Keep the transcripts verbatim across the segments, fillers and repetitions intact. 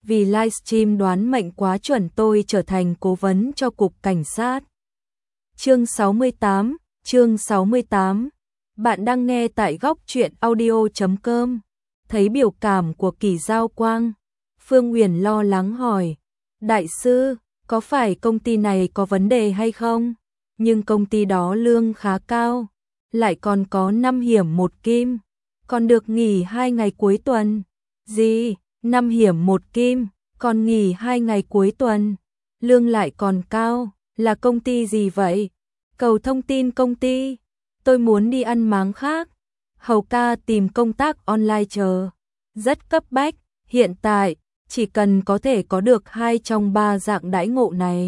vì livestream đoán mệnh quá chuẩn tôi trở thành cố vấn cho cục cảnh sát. Chương sáu mươi tám, chương sáu mươi tám. Bạn đang nghe tại góc truyện audio chấm com. Thấy biểu cảm của Kỳ Giao Quang, Phương Uyển lo lắng hỏi: "Đại sư, có phải công ty này có vấn đề hay không? Nhưng công ty đó lương khá cao, lại còn có năm hiểm một kim, còn được nghỉ hai ngày cuối tuần." "Gì? Năm hiểm một kim, còn nghỉ hai ngày cuối tuần, lương lại còn cao, là công ty gì vậy? Cầu thông tin công ty, tôi muốn đi ăn máng khác." Hầu ca tìm công tác online chờ, rất cấp bách, hiện tại chỉ cần có thể có được hai trong ba dạng đãi ngộ này,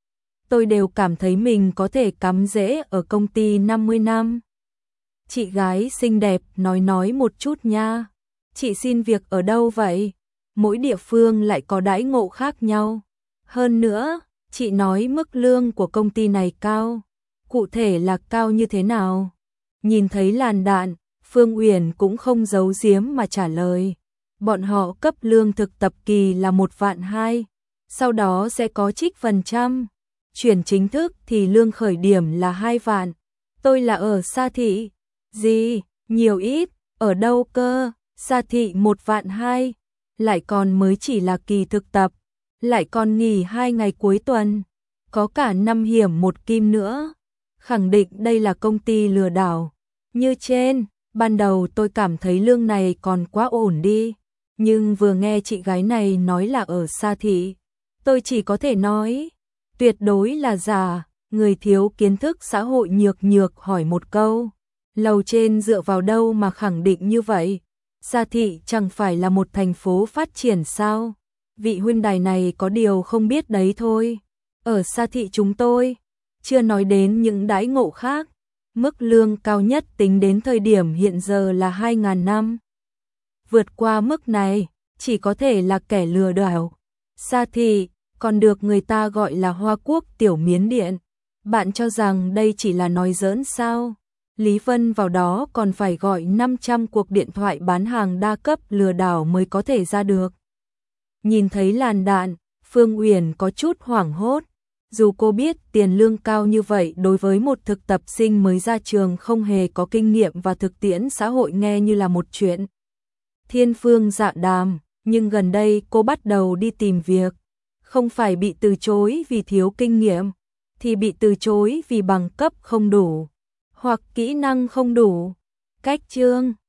tôi đều cảm thấy mình có thể cắm rễ ở công ty năm mươi năm. Chị gái xinh đẹp nói nói một chút nha. Chị xin việc ở đâu vậy? Mỗi địa phương lại có đãi ngộ khác nhau. Hơn nữa, chị nói mức lương của công ty này cao. Cụ thể là cao như thế nào? Nhìn thấy làn đạn, Phương Uyển cũng không giấu giếm mà trả lời. Bọn họ cấp lương thực tập kỳ là một vạn hai, sau đó sẽ có trích phần trăm. Chuyển chính thức thì lương khởi điểm là hai vạn. Tôi là ở Sa Thị. Gì? Nhiều ít? Ở đâu cơ? Sa Thị một vạn hai, lại còn mới chỉ là kỳ thực tập, lại còn nghỉ hai ngày cuối tuần, có cả năm hiểm một kim nữa. Khẳng định đây là công ty lừa đảo. Như trên, ban đầu tôi cảm thấy lương này còn quá ổn đi, nhưng vừa nghe chị gái này nói là ở Sa Thị, tôi chỉ có thể nói, tuyệt đối là giả. Người thiếu kiến thức xã hội nhược nhược hỏi một câu, lầu trên dựa vào đâu mà khẳng định như vậy? Sa Thị chẳng phải là một thành phố phát triển sao? Vị huynh đài này có điều không biết đấy thôi. Ở Sa Thị chúng tôi, chưa nói đến những đãi ngộ khác, mức lương cao nhất tính đến thời điểm hiện giờ là hai nghìn năm. Vượt qua mức này, chỉ có thể là kẻ lừa đảo. Sa Thị còn được người ta gọi là Hoa Quốc tiểu Miến Điện. Bạn cho rằng đây chỉ là nói giỡn sao? Lý Vân vào đó còn phải gọi năm trăm cuộc điện thoại bán hàng đa cấp lừa đảo mới có thể ra được. Nhìn thấy làn đạn, Phương Uyển có chút hoảng hốt. Dù cô biết tiền lương cao như vậy đối với một thực tập sinh mới ra trường không hề có kinh nghiệm và thực tiễn xã hội nghe như là một chuyện thiên phương dạ đàm, nhưng gần đây cô bắt đầu đi tìm việc, không phải bị từ chối vì thiếu kinh nghiệm, thì bị từ chối vì bằng cấp không đủ, hoặc kỹ năng không đủ. Cách chương